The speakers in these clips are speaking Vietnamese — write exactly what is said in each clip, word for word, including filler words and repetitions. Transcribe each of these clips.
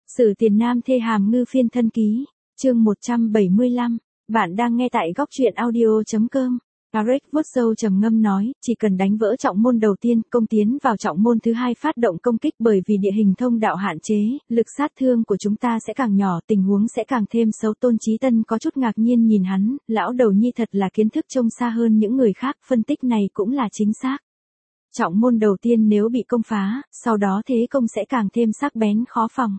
Sử Tiền Nam thê hàm ngư phiên thân ký, chương một trăm bảy mươi lăm, bạn đang nghe tại góc truyện audio.com. Gareth vuốt râu trầm ngâm nói, chỉ cần đánh vỡ trọng môn đầu tiên, công tiến vào trọng môn thứ hai phát động công kích bởi vì địa hình thông đạo hạn chế, lực sát thương của chúng ta sẽ càng nhỏ, tình huống sẽ càng thêm xấu. Tôn Chí Tân có chút ngạc nhiên nhìn hắn, lão đầu nhi thật là kiến thức trông xa hơn những người khác, phân tích này cũng là chính xác. Trọng môn đầu tiên nếu bị công phá, sau đó thế công sẽ càng thêm sắc bén khó phòng.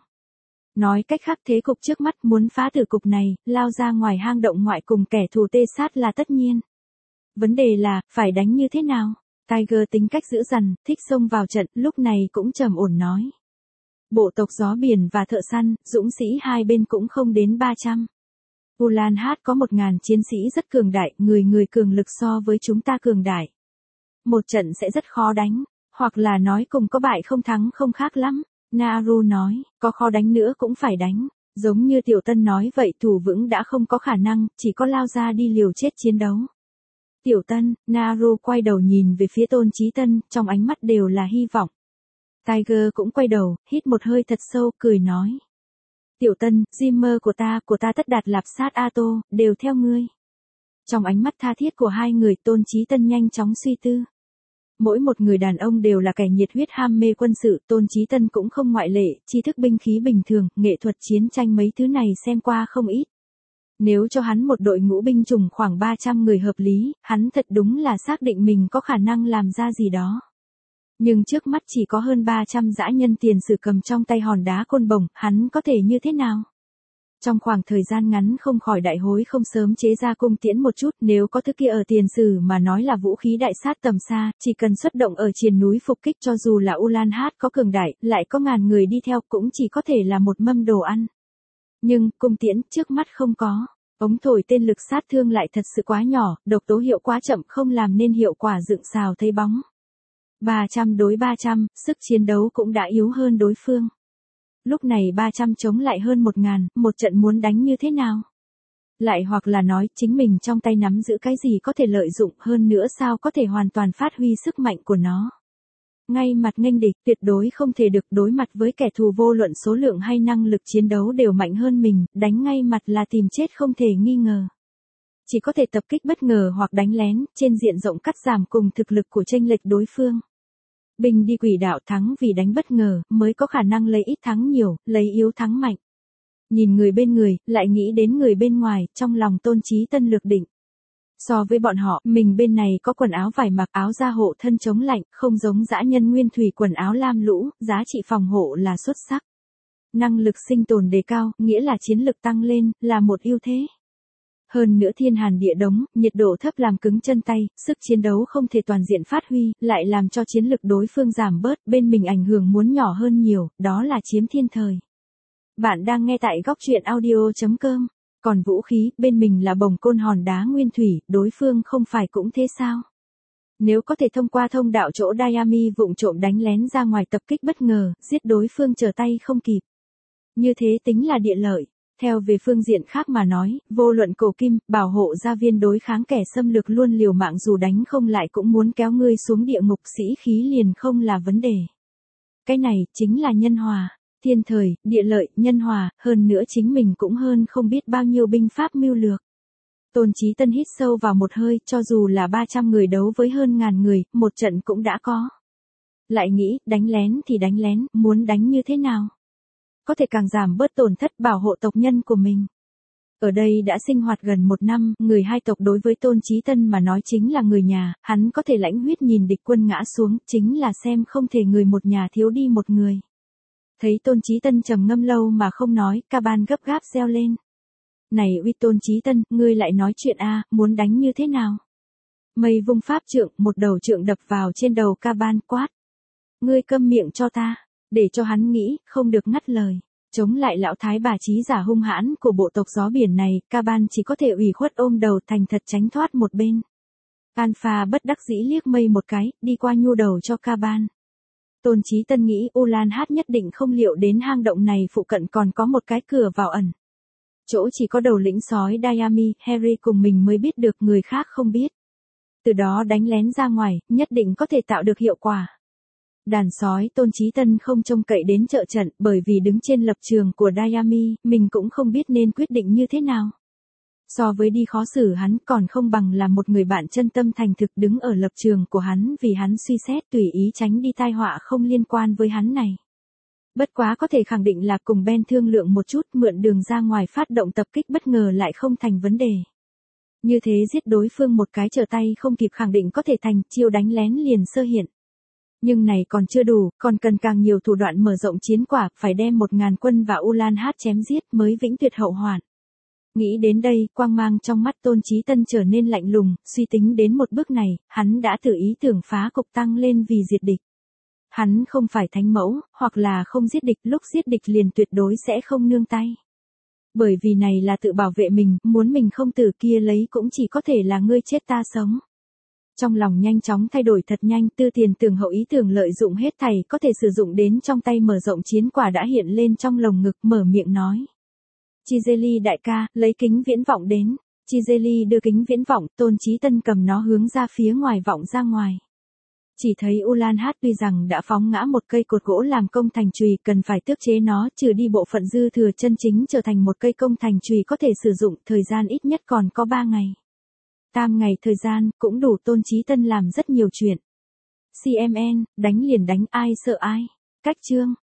Nói cách khác thế cục trước mắt muốn phá tử cục này, lao ra ngoài hang động ngoại cùng kẻ thù tê sát là tất nhiên. Vấn đề là, phải đánh như thế nào? Tiger tính cách dữ dằn, thích xông vào trận, lúc này cũng trầm ổn nói. Bộ tộc gió biển và thợ săn, dũng sĩ hai bên cũng không đến ba trăm. Ulan Hát có một ngàn chiến sĩ rất cường đại, người người cường lực so với chúng ta cường đại. Một trận sẽ rất khó đánh, hoặc là nói cùng có bại không thắng không khác lắm. Naru nói, có khó đánh nữa cũng phải đánh. Giống như Tiểu Tân nói vậy, thủ vững đã không có khả năng, chỉ có lao ra đi liều chết chiến đấu. Tiểu Tân, Naru quay đầu nhìn về phía Tôn Chí Tân, trong ánh mắt đều là hy vọng. Tiger cũng quay đầu, hít một hơi thật sâu, cười nói. Tiểu Tân, Jimmer của ta, của ta tất đạt lạp sát Ato, đều theo ngươi. Trong ánh mắt tha thiết của hai người, Tôn Chí Tân nhanh chóng suy tư. Mỗi một người đàn ông đều là kẻ nhiệt huyết ham mê quân sự, Tôn Chí Tân cũng không ngoại lệ, tri thức binh khí bình thường, nghệ thuật chiến tranh mấy thứ này xem qua không ít. Nếu cho hắn một đội ngũ binh chủng khoảng ba trăm người hợp lý, hắn thật đúng là xác định mình có khả năng làm ra gì đó. Nhưng trước mắt chỉ có hơn ba trăm dã nhân tiền sử cầm trong tay hòn đá côn bổng, hắn có thể như thế nào? Trong khoảng thời gian ngắn không khỏi đại hối không sớm chế ra cung tiễn một chút, nếu có thứ kia ở tiền sử mà nói là vũ khí đại sát tầm xa, chỉ cần xuất động ở triền núi phục kích cho dù là Ulan Hát có cường đại, lại có ngàn người đi theo cũng chỉ có thể là một mâm đồ ăn. Nhưng, cung tiễn trước mắt không có. Ống thổi tên lực sát thương lại thật sự quá nhỏ, độc tố hiệu quá chậm không làm nên hiệu quả dựng xào thấy bóng. ba trăm đối ba trăm, sức chiến đấu cũng đã yếu hơn đối phương. Lúc này ba trăm chống lại hơn một ngàn, một trận muốn đánh như thế nào? Lại hoặc là nói chính mình trong tay nắm giữ cái gì có thể lợi dụng hơn nữa sao có thể hoàn toàn phát huy sức mạnh của nó. Ngay mặt nghênh địch tuyệt đối không thể được, đối mặt với kẻ thù vô luận số lượng hay năng lực chiến đấu đều mạnh hơn mình, đánh ngay mặt là tìm chết không thể nghi ngờ. Chỉ có thể tập kích bất ngờ hoặc đánh lén, trên diện rộng cắt giảm cùng thực lực của chênh lệch đối phương. Binh đi quỷ đạo, thắng vì đánh bất ngờ, mới có khả năng lấy ít thắng nhiều, lấy yếu thắng mạnh. Nhìn người bên người, lại nghĩ đến người bên ngoài, trong lòng Tôn Chí Tân lược định. So với bọn họ, mình bên này có quần áo vải mặc, áo da hộ thân chống lạnh, không giống dã nhân nguyên thủy quần áo lam lũ, giá trị phòng hộ là xuất sắc. Năng lực sinh tồn đề cao, nghĩa là chiến lực tăng lên, là một ưu thế. Hơn nữa thiên hàn địa đống, nhiệt độ thấp làm cứng chân tay, sức chiến đấu không thể toàn diện phát huy, lại làm cho chiến lực đối phương giảm bớt, bên mình ảnh hưởng muốn nhỏ hơn nhiều, đó là chiếm thiên thời. Bạn đang nghe tại góc truyện audio.com. Còn vũ khí, bên mình là bồng côn hòn đá nguyên thủy, đối phương không phải cũng thế sao? Nếu có thể thông qua thông đạo chỗ Diami vụng trộm đánh lén ra ngoài tập kích bất ngờ, giết đối phương trở tay không kịp. Như thế tính là địa lợi. Theo về phương diện khác mà nói, vô luận cổ kim, bảo hộ gia viên đối kháng kẻ xâm lược luôn liều mạng dù đánh không lại cũng muốn kéo ngươi xuống địa ngục, sĩ khí liền không là vấn đề. Cái này, chính là nhân hòa. Thiên thời, địa lợi, nhân hòa, hơn nữa chính mình cũng hơn không biết bao nhiêu binh pháp mưu lược. Tôn Chí Tân hít sâu vào một hơi, cho dù là ba trăm người đấu với hơn ngàn người, một trận cũng đã có. Lại nghĩ, đánh lén thì đánh lén, muốn đánh như thế nào? Có thể càng giảm bớt tổn thất bảo hộ tộc nhân của mình. Ở đây đã sinh hoạt gần một năm, người hai tộc đối với Tôn Chí Tân mà nói chính là người nhà, hắn có thể lãnh huyết nhìn địch quân ngã xuống, chính là xem không thể người một nhà thiếu đi một người. Thấy Tôn Chí Tân trầm ngâm lâu mà không nói, Caban gấp gáp reo lên. Này uy Tôn Chí Tân, ngươi lại nói chuyện a, muốn đánh như thế nào? Mây vung pháp trượng, một đầu trượng đập vào trên đầu Caban quát. Ngươi câm miệng cho ta, để cho hắn nghĩ, không được ngắt lời. Chống lại lão thái bà trí giả hung hãn của bộ tộc gió biển này, Caban chỉ có thể ủy khuất ôm đầu thành thật tránh thoát một bên. Alpha bất đắc dĩ liếc mây một cái, đi qua nhu đầu cho Caban. Tôn Chí Tân nghĩ Ulan Hát nhất định không liệu đến hang động này phụ cận còn có một cái cửa vào ẩn. Chỗ chỉ có đầu lĩnh sói Diami, Harry cùng mình mới biết được, người khác không biết. Từ đó đánh lén ra ngoài, nhất định có thể tạo được hiệu quả. Đàn sói Tôn Chí Tân không trông cậy đến trợ trận, bởi vì đứng trên lập trường của Diami, mình cũng không biết nên quyết định như thế nào. So với đi khó xử hắn còn không bằng là một người bạn chân tâm thành thực đứng ở lập trường của hắn vì hắn suy xét tùy ý tránh đi tai họa không liên quan với hắn này. Bất quá có thể khẳng định là cùng Ben thương lượng một chút mượn đường ra ngoài phát động tập kích bất ngờ lại không thành vấn đề. Như thế giết đối phương một cái trở tay không kịp khẳng định có thể thành chiêu đánh lén liền sơ hiện. Nhưng này còn chưa đủ, còn cần càng nhiều thủ đoạn mở rộng chiến quả, phải đem một ngàn quân và Ulan Hát chém giết mới vĩnh tuyệt hậu hoạn. Nghĩ đến đây, quang mang trong mắt Tôn Chí Tân trở nên lạnh lùng, suy tính đến một bước này, hắn đã tự ý tưởng phá cục tăng lên vì diệt địch. Hắn không phải thánh mẫu, hoặc là không giết địch, lúc giết địch liền tuyệt đối sẽ không nương tay. Bởi vì này là tự bảo vệ mình, muốn mình không tử kia lấy cũng chỉ có thể là ngươi chết ta sống. Trong lòng nhanh chóng thay đổi thật nhanh, tư tiền tưởng hậu ý tưởng lợi dụng hết thảy có thể sử dụng đến trong tay mở rộng chiến quả đã hiện lên trong lồng ngực, mở miệng nói. Chizeli đại ca, lấy kính viễn vọng đến. Chizeli đưa kính viễn vọng, Tôn Chí Tân cầm nó hướng ra phía ngoài vọng ra ngoài. Chỉ thấy Ulan Hát tuy rằng đã phóng ngã một cây cột gỗ làm công thành chùy, cần phải tước chế nó, trừ đi bộ phận dư thừa chân chính trở thành một cây công thành chùy có thể sử dụng, thời gian ít nhất còn có ba ngày. Tam ngày thời gian, cũng đủ Tôn Chí Tân làm rất nhiều chuyện. xê em en, đánh liền đánh, ai sợ ai. Cách chương.